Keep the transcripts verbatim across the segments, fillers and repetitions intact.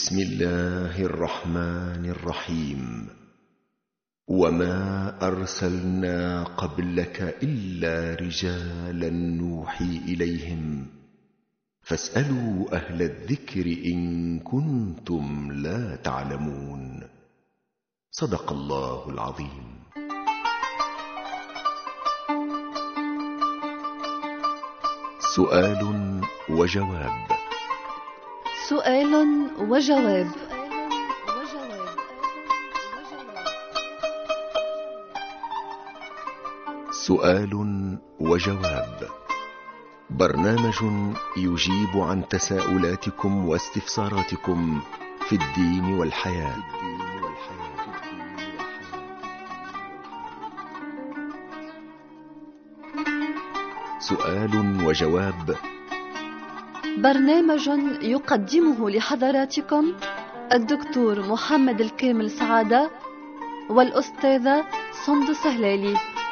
بسم الله الرحمن الرحيم. وما أرسلنا قبلك إلا رجالا نوحي إليهم فاسألوا أهل الذكر إن كنتم لا تعلمون. صدق الله العظيم. سؤال وجواب. سؤال وجواب. سؤال وجواب، برنامج يجيب عن تساؤلاتكم واستفساراتكم في الدين والحياة. سؤال وجواب، برنامج يقدمه لحضراتكم الدكتور محمد الكامل سعادة والأستاذة سندس هلالي.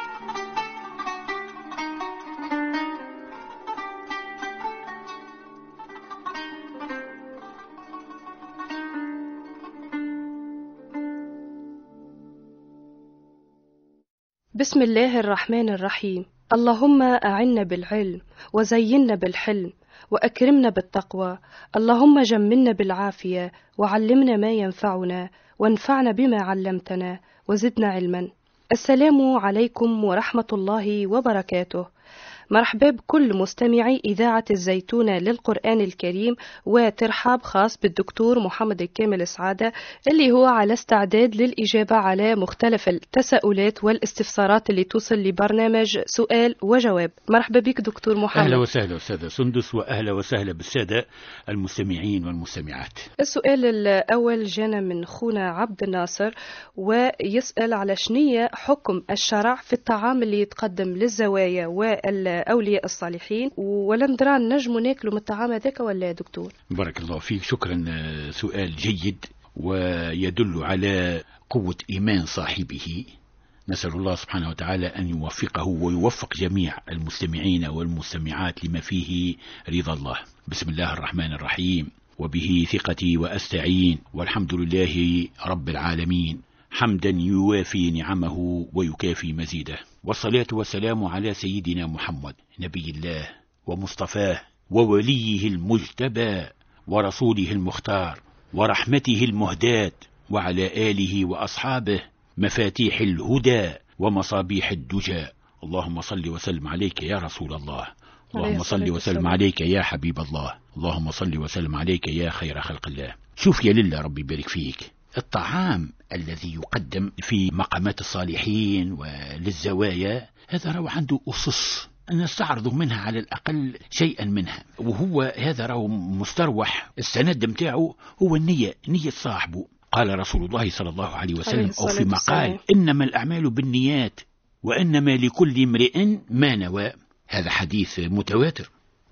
بسم الله الرحمن الرحيم. اللهم أعنا بالعلم وزينا بالحلم وأكرمنا بالتقوى. اللهم جملنا بالعافية وعلمنا ما ينفعنا وانفعنا بما علمتنا وزدنا علما. السلام عليكم ورحمة الله وبركاته. مرحبا بكل مستمعي إذاعة الزيتونة للقرآن الكريم، وترحاب خاص بالدكتور محمد الكامل سعادة اللي هو على استعداد للإجابة على مختلف التساؤلات والاستفسارات اللي توصل لبرنامج سؤال وجواب. مرحبا بك دكتور محمد. أهلا وسهلا أستاذة سندس، وأهلا وسهلا بالسادة المستمعين والمستمعات. السؤال الأول جانا من خونا عبد الناصر، ويسأل على شنية حكم الشرع في الطعام اللي يتقدم للزوايا وال أولياء الصالحين، ولا ندرى نجموا ناكلوا من الطعام هذاك ولا يا دكتور؟ بارك الله فيك، شكرا. سؤال جيد ويدل على قوة إيمان صاحبه. نسأل الله سبحانه وتعالى أن يوفقه ويوفق جميع المستمعين والمستمعات لما فيه رضا الله. بسم الله الرحمن الرحيم. وبه ثقتي وأستعين، والحمد لله رب العالمين، حمدا يوافي نعمه ويكافي مزيده، والصلاة والسلام على سيدنا محمد نبي الله ومصطفاه ووليه المجتبى ورسوله المختار ورحمته المهداة، وعلى آله وأصحابه مفاتيح الهدى ومصابيح الدجى. اللهم صل وسلم عليك يا رسول الله، اللهم صل وسلم عليك يا حبيب الله، اللهم صل وسلم عليك يا خير خلق الله. شوف يا لله ربي يبارك فيك، الطعام الذي يقدم في مقامات الصالحين وللزوايا هذا رو عنده أسس نستعرض منها على الأقل شيئا منها، وهو هذا رو مستروح السند متاعه هو النية، نية صاحبه. قال رسول الله صلى الله عليه وسلم أو في مقال: إنما الأعمال بالنيات وإنما لكل امرئ ما نوى. هذا حديث متواتر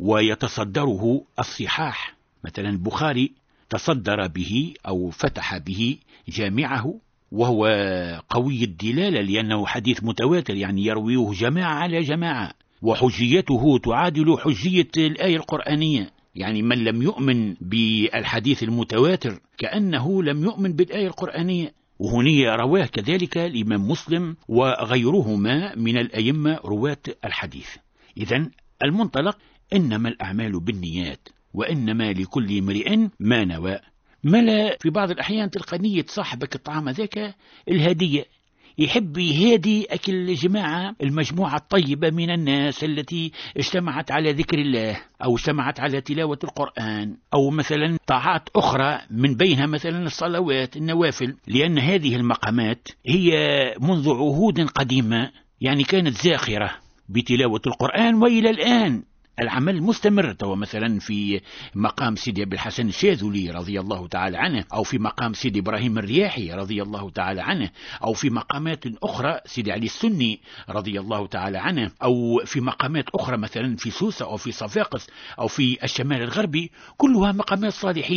ويتصدره الصحاح، مثلا البخاري تصدر به أو فتح به جامعه، وهو قوي الدلالة لأنه حديث متواتر، يعني يرويه جماعة على جماعة، وحجيته تعادل حجية الآية القرآنية. يعني من لم يؤمن بالحديث المتواتر كأنه لم يؤمن بالآية القرآنية. وهني رواه كذلك الإمام مسلم وغيرهما من الأئمة رواة الحديث. إذن المنطلق إنما الأعمال بالنيات وإنما لكل امرئ ما نوى. ملا في بعض الأحيان تلقى نية صاحبك الطعام ذاك الهدية، يحب يهادي أكل جماعة المجموعة الطيبة من الناس التي اجتمعت على ذكر الله أو اجتمعت على تلاوة القرآن، أو مثلا طاعات أخرى من بينها مثلا الصلوات النوافل، لأن هذه المقامات هي منذ عهود قديمة يعني كانت زاخرة بتلاوة القرآن، وإلى الآن العمل مستمر. تو مثلا في مقام سيدي أبي الحسن الشاذلي رضي الله تعالى عنه، أو في مقام سيدي إبراهيم الرياحي رضي الله تعالى عنه، أو في مقامات أخرى سيدي علي السني رضي الله تعالى عنه، أو في مقامات أخرى مثلا في سوسة أو في صفاقس أو في الشمال الغربي، كلها مقامات صالحين.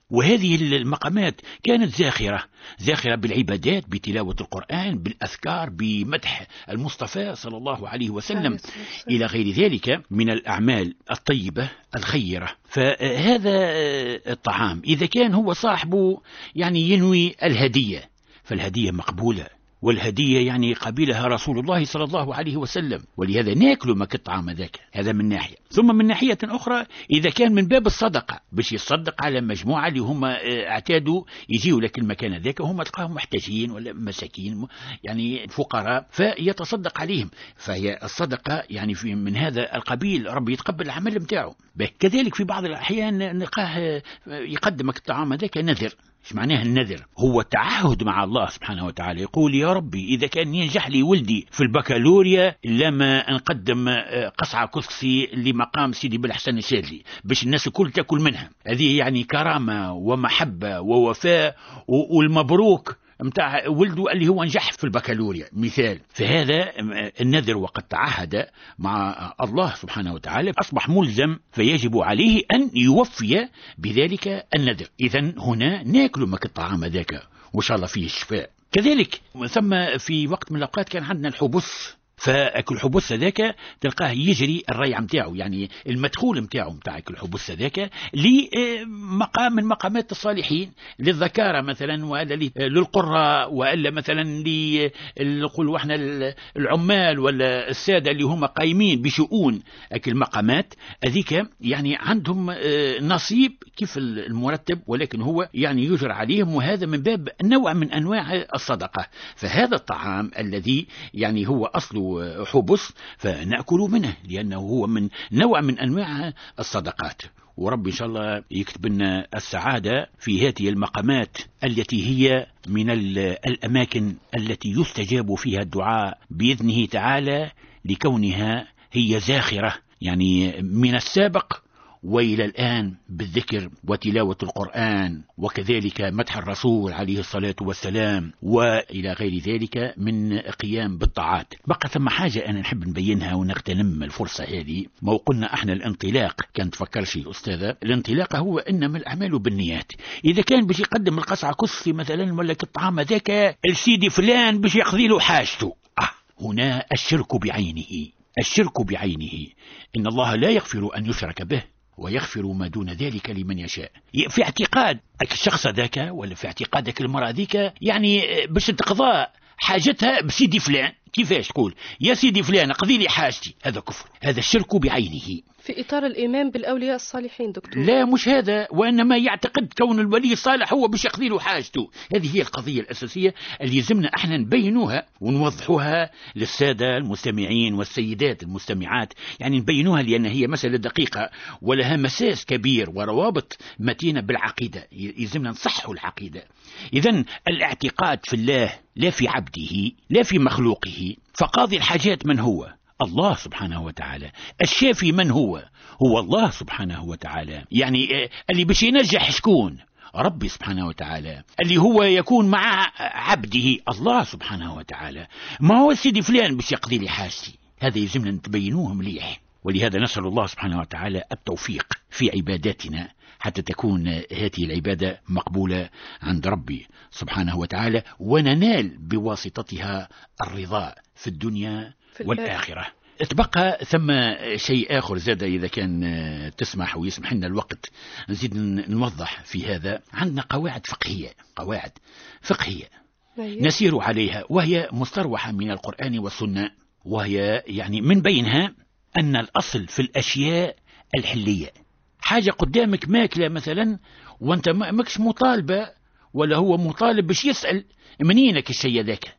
وهذه المقامات كانت زاخرة زاخرة بالعبادات، بتلاوة القرآن، بالأذكار، بمدح المصطفى صلى الله عليه وسلم إلى غير ذلك من الأعمال الطيبة الخيرة. فهذا الطعام إذا كان هو صاحبه يعني ينوي الهدية فالهدية مقبولة، والهدية يعني قبلها رسول الله صلى الله عليه وسلم، ولهذا ناكل مك الطعام ذاك. هذا من ناحية. ثم من ناحية أخرى إذا كان من باب الصدقة باش يصدق على مجموعة اللي هم اعتادوا يجيوا لك المكان ذاك، هم تلقاهم محتاجين ولا مساكين يعني فقراء فيتصدق عليهم، فهي الصدقة يعني في من هذا القبيل، ربي يتقبل العمل متاعه. كذلك في بعض الأحيان نلقاه يقدمك الطعام ذاك نذر. ايش معناه النذر؟ هو تعهد مع الله سبحانه وتعالى، يقول يا ربي إذا كان ينجح لي ولدي في البكالوريا لما نقدم قصعة كسكسي لمقام سيدي بالحسن الشاذلي باش الناس الكل تأكل منها. هذه يعني كرامة ومحبة ووفاء والمبروك متاع ولده اللي هو نجح في البكالوريا مثال. فهذا النذر وقد تعهد مع الله سبحانه وتعالى أصبح ملزم، فيجب عليه أن يوفي بذلك النذر. إذن هنا ناكل مك الطعام ذاك وإن شاء الله فيه الشفاء. كذلك ثم في وقت من الأوقات كان عندنا الحبس، فاكل الحبس ذاك تلقاه يجري الريع متاعه، يعني المدخول متاعه متاع اكل الحبس ذاك لمقام من مقامات الصالحين، للذكارة مثلا ولا للقراء ولا مثلا نقولوا احنا العمال ولا السادة اللي هم قايمين بشؤون اكل المقامات هذيك، يعني عندهم نصيب كيف المرتب، ولكن هو يعني يجر عليهم، وهذا من باب نوع من انواع الصدقة. فهذا الطعام الذي يعني هو اصله حبس فنأكل منه لأنه هو من نوع من أنواع الصدقات. ورب إن شاء الله يكتب لنا السعادة في هذه المقامات التي هي من الأماكن التي يستجاب فيها الدعاء بإذنه تعالى، لكونها هي زاخرة يعني من السابق وإلى الآن بالذكر وتلاوة القرآن، وكذلك مدح الرسول عليه الصلاة والسلام، وإلى غير ذلك من قيام بالطاعات. بقى ثم حاجة أنا نحب نبينها ونغتنم الفرصة هذه. ما قلنا احنا الانطلاق كان تفكر شيء الأستاذة، الانطلاق هو إنما الأعمال بالنيات. إذا كان باش يقدم القصعة كسي مثلا ولا الطعام ذاك السيدي فلان باش يقضي له حاجته، آه هنا الشرك بعينه، الشرك بعينه. إن الله لا يغفر أن يشرك به ويغفر ما دون ذلك لمن يشاء. في اعتقاد الشخص ذاك ولا في اعتقادك المرأة ذيك يعني باش تقضى حاجتها بسيدي فلان، كيفاش تقول يا سيدي فلان اقضي لي حاجتي؟ هذا كفر، هذا الشرك بعينه في إطار الإيمان بالأولياء الصالحين دكتور. لا مش هذا، وإنما يعتقد كون الولي الصالح هو باش يقضي له حاجته. هذه هي القضية الأساسية اللي يلزمنا احنا نبينوها ونوضحوها للسادة المستمعين والسيدات المستمعات، يعني نبينوها لأن هي مسألة دقيقة ولها مساس كبير وروابط متينة بالعقيدة، يلزمنا نصحوا العقيدة. إذن الاعتقاد في الله لا في عبده لا في مخلوقه. فقاضي الحاجات من هو؟ الله سبحانه وتعالى. الشافي من هو؟ هو الله سبحانه وتعالى. يعني اللي باش ينجح شكون؟ ربي سبحانه وتعالى. اللي هو يكون مع عبده الله سبحانه وتعالى. ما هو سيدي فلان باش يقضي لي حاجتي. هذا يلزمنا نتبينوه مليح، ولهذا نسأل الله سبحانه وتعالى التوفيق في عباداتنا حتى تكون هذه العبادة مقبولة عند ربي سبحانه وتعالى، وننال بواسطتها الرضا في الدنيا في والآخرة. اتبقى ثم شيء آخر زاد إذا كان تسمح ويسمح لنا الوقت نزيد نوضح في هذا. عندنا قواعد فقهية، قواعد فقهية نسير عليها، وهي مستروحة من القرآن والسنة، وهي يعني من بينها أن الأصل في الأشياء الحلية. حاجة قدامك ماكلة مثلا وانت ماكش مطالبة ولا هو مطالب باش يسأل منينك الشيء ذاك،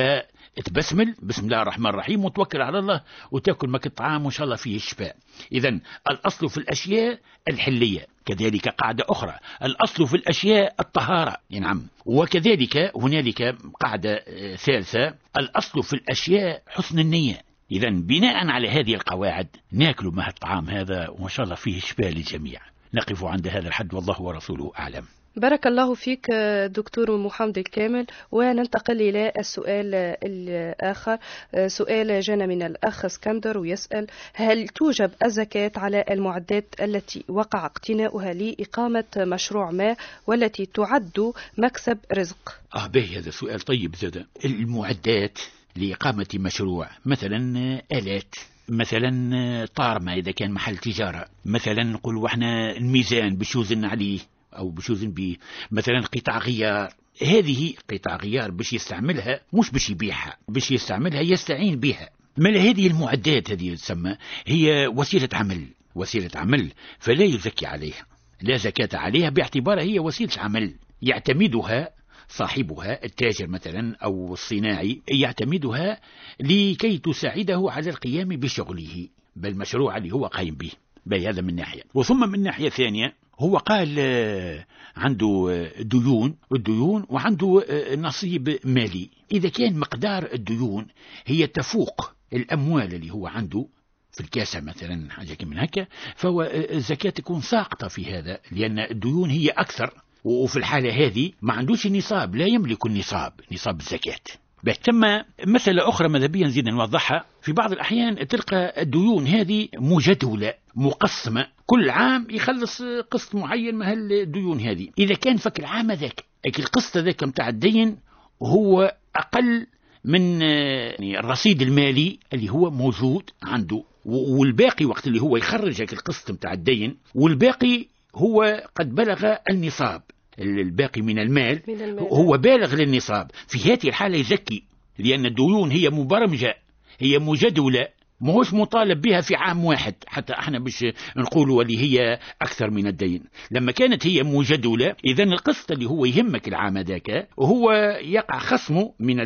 فتبسمل بسم الله الرحمن الرحيم وتوكل على الله وتأكل مك الطعام وإن شاء الله فيه الشفاء. إذن الأصل في الأشياء الحلية. كذلك قاعدة أخرى الأصل في الأشياء الطهارة، نعم. وكذلك هنالك قاعدة ثالثة الأصل في الأشياء حسن النية. إذن بناء على هذه القواعد ناكل مع الطعام هذا وإن شاء الله فيه شفاء للجميع. نقف عند هذا الحد والله ورسوله أعلم. بارك الله فيك دكتور محمد الكامل. وننتقل إلى السؤال الآخر. سؤال جانا من الأخ اسكندر ويسأل: هل توجب الزكاة على المعدات التي وقع اقتناؤها لإقامة مشروع ما والتي تعد مكسب رزق؟ آه باهي، هذا سؤال طيب زاد. المعدات لإقامة مشروع، مثلا آلات، مثلا طارمة إذا كان محل تجارة، مثلا نقول وإحنا الميزان باش يوزن عليه أو باش يوزن به، مثلا قطع غيار، هذه قطع غيار باش يستعملها مش باش يبيعها، باش يستعملها يستعين بها. ما هذه المعدات هذه تسمى هي وسيلة عمل، وسيلة عمل، فلا يزكي عليها، لا زكاة عليها باعتبارها هي وسيلة عمل يعتمدها صاحبها، التاجر مثلا أو الصناعي، يعتمدها لكي تساعده على القيام بشغله بالمشروع اللي هو قايم به. بهذا من ناحية. وثم من ناحية ثانية هو قال عنده ديون الديون وعنده نصيب مالي. إذا كان مقدار الديون هي تفوق الأموال اللي هو عنده في الكاسة مثلا، حاجة كمن هكا، فهو الزكاة تكون ساقطة في هذا، لأن الديون هي أكثر، وفي الحالة هذه ما عندوش النصاب، لا يملك النصاب، نصاب الزكاة. ثم مسألة أخرى مذهبيا نزيد نوضحها: في بعض الأحيان تلقى الديون هذه مجدولة مقسمة، كل عام يخلص قسط معين من الديون هذه. إذا كان فك العام ذاك القسط ذاك متاع الدين هو أقل من الرصيد المالي اللي هو موجود عنده، والباقي وقت اللي هو يخرج القسط متاع الدين والباقي هو قد بلغ النصاب، الباقي من المال, من المال هو بالغ للنصاب، في هذه الحالة يزكي، لأن الديون هي مبرمجة، هي مجدولة، ماهوش مطالب بها في عام واحد، حتى احنا باش نقولوا اللي هي أكثر من الدين. لما كانت هي مجدولة، إذا القسط اللي هو يهمك العام ذاك وهو يقع خصمه من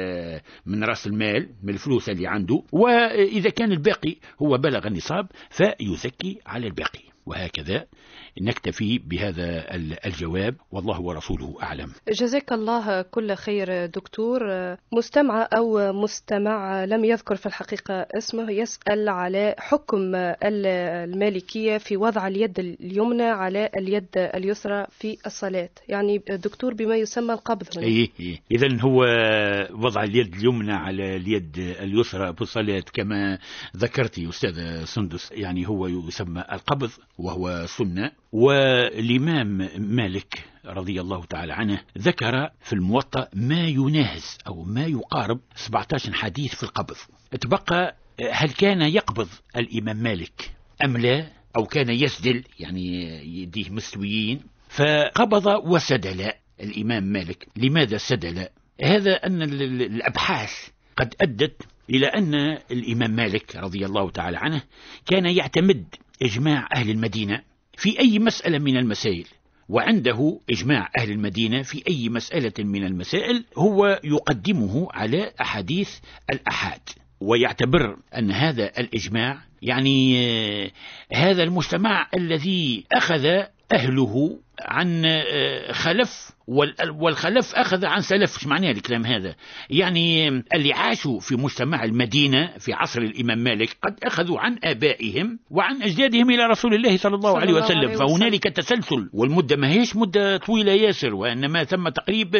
من رأس المال، من الفلوس اللي عنده، وإذا كان الباقي هو بلغ النصاب فيزكي على الباقي. وهكذا نكتفي بهذا الجواب، والله ورسوله أعلم. جزاك الله كل خير دكتور. مستمع أو مستمع لم يذكر في الحقيقة اسمه يسأل على حكم المالكية في وضع اليد اليمنى على اليد اليسرى في الصلاة، يعني دكتور بما يسمى القبض. إيه إيه. إذن هو وضع اليد اليمنى على اليد اليسرى في الصلاة كما ذكرتي أستاذ سندس، يعني هو يسمى القبض وهو سنة. والإمام مالك رضي الله تعالى عنه ذكر في الموطأ ما يناهز أو ما يقارب سبعة عشر حديث في القبض. تبقى هل كان يقبض الإمام مالك أم لا، أو كان يسدل يعني يديه مستويين، فقبض وسدل الإمام مالك. لماذا سدل؟ هذا أن الأبحاث قد أدت إلى أن الإمام مالك رضي الله تعالى عنه كان يعتمد إجماع أهل المدينة في أي مسألة من المسائل، وعنده إجماع أهل المدينة في أي مسألة من المسائل هو يقدمه على أحاديث الأحاد، ويعتبر أن هذا الإجماع يعني هذا المجتمع الذي أخذ أهله عن خلف والخلف أخذ عن سلف. ايش معناه الكلام هذا؟ يعني اللي عاشوا في مجتمع المدينة في عصر الإمام مالك قد أخذوا عن آبائهم وعن أجدادهم إلى رسول الله صلى الله عليه وسلم، فهنالك تسلسل، والمدة ما هيش مدة طويلة ياسر، وإنما ثم تقريب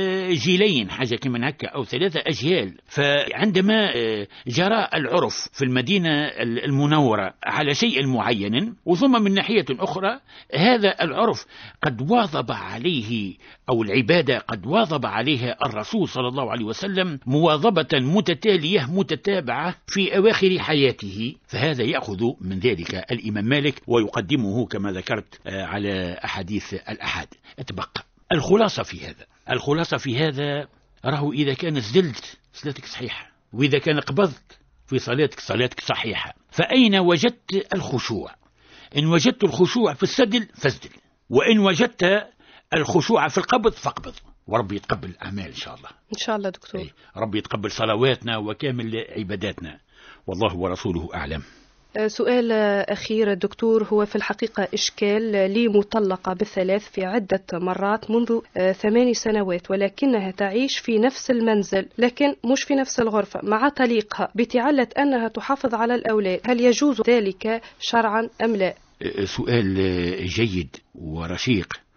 جيلين حاجة كمن هكا أو ثلاثة أجيال. فعندما جرى العرف في المدينة المنورة على شيء معين، وثم من ناحية أخرى هذا العرف قد واظب عليه أو العبادة قد واظب عليها الرسول صلى الله عليه وسلم مواظبة متتالية متتابعة في أواخر حياته، فهذا يأخذ من ذلك الإمام مالك ويقدمه كما ذكرت على أحاديث الأحاد. أتبقى الخلاصة في هذا الخلاصة في هذا راه إذا كان زلت صلاتك صحيحة، وإذا كان قبضت في صلاتك صلاتك صحيحة. فأين وجدت الخشوع؟ إن وجدت الخشوع في السدل فاسدل، وإن وجدت الخشوع في القبض فاقبض، وربي يتقبل أعمال إن شاء الله. إن شاء الله دكتور. أي. ربي يتقبل صلواتنا وكامل عباداتنا، والله ورسوله أعلم. سؤال أخير دكتور، هو في الحقيقة إشكال لي مطلقة بالثلاث في عدة مرات منذ ثماني سنوات، ولكنها تعيش في نفس المنزل لكن مش في نفس الغرفة مع طليقها بتعلة أنها تحافظ على الأولاد، هل يجوز ذلك شرعا أم لا؟ سؤال جيد ورشيق،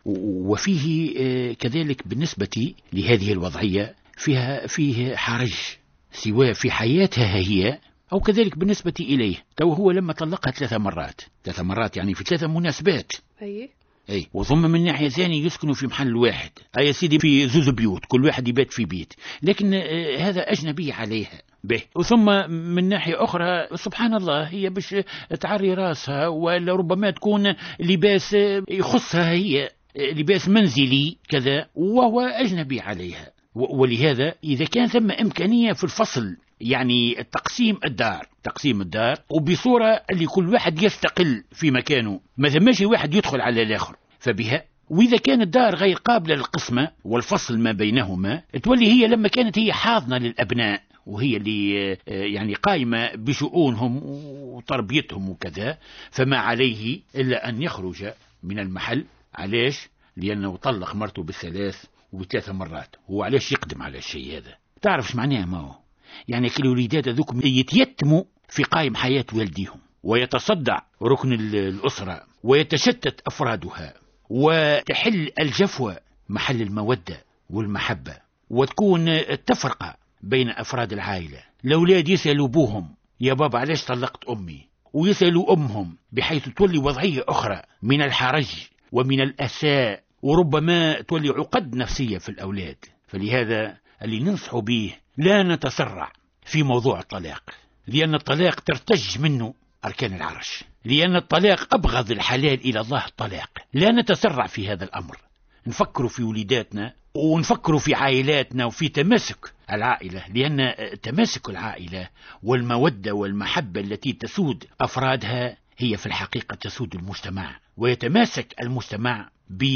وفيه كذلك بالنسبة لهذه الوضعية فيها فيه حرج سواء في حياتها هي أو كذلك بالنسبة إليه. تو هو لما طلقها ثلاثة مرات ثلاثة مرات يعني في ثلاثة مناسبات، أي أي وثم من ناحية ثانية يسكنوا في محل واحد، أي سيدي في زوز بيوت كل واحد يبات في بيت، لكن آه هذا أجنبي عليها به. وثم من ناحية أخرى سبحان الله هي باش تعري راسها، ولا ربما تكون لباس يخصها هي، لباس منزلي كذا، وهو أجنبي عليها. ولهذا إذا كان ثم إمكانية في الفصل، يعني تقسيم الدار تقسيم الدار وبصورة اللي كل واحد يستقل في مكانه، ما ثماش واحد يدخل على الآخر، فبها. وإذا كانت الدار غير قابلة للقسمة والفصل ما بينهما، تولي هي لما كانت هي حاضنة للأبناء وهي اللي يعني قائمة بشؤونهم وتربيتهم وكذا، فما عليه إلا أن يخرج من المحل. علاش؟ لأنه طلق مرته بالثلاث وبثلاثة مرات. هو علاش يقدم على الشيء هذا؟ تعرفش معناه ما هو؟ يعني كل الوليدات ذوك يتيتموا في قائم حياة والديهم، ويتصدع ركن الأسرة، ويتشتت أفرادها، وتحل الجفوة محل المودة والمحبة، وتكون التفرقة بين أفراد العائلة. الأولاد يسألوا أبوهم يا بابا علاش طلقت أمي، ويسألوا أمهم، بحيث تولي وضعية أخرى من الحرج ومن الأساء، وربما تولي عقد نفسية في الأولاد. فلهذا اللي ننصح به لا نتسرع في موضوع الطلاق، لأن الطلاق ترتج منه أركان العرش، لأن الطلاق أبغض الحلال إلى الله الطلاق. لا نتسرع في هذا الأمر، نفكروا في وليداتنا ونفكروا في عائلاتنا وفي تماسك العائلة، لأن تماسك العائلة والمودة والمحبة التي تسود أفرادها هي في الحقيقة تسود المجتمع، ويتماسك المجتمع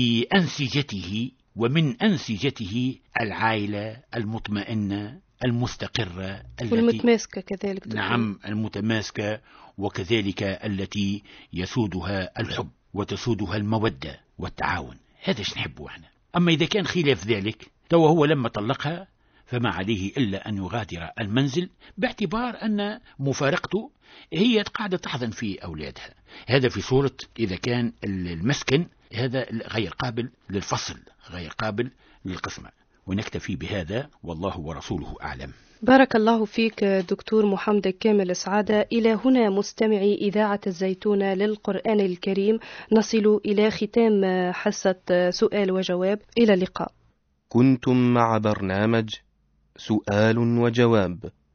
بأنسجته، ومن أنسجته العائلة المطمئنة المستقرة والمتماسكة كذلك. نعم المتماسكة، وكذلك التي يسودها الحب وتسودها المودة والتعاون. هذا ايش نحبه احنا. أما إذا كان خلاف ذلك، تو هو لما طلقها فما عليه إلا أن يغادر المنزل، باعتبار أن مفارقته هي قاعدة تحضن في أولادها. هذا في صورة إذا كان المسكن هذا غير قابل للفصل، غير قابل للقسمة. ونكتفي بهذا، والله ورسوله أعلم. بارك الله فيك دكتور محمد الكامل سعادة. إلى هنا مستمعي إذاعة الزيتونة للقرآن الكريم نصل إلى ختام حصة سؤال وجواب. إلى اللقاء. كنتم مع برنامج سؤال وجواب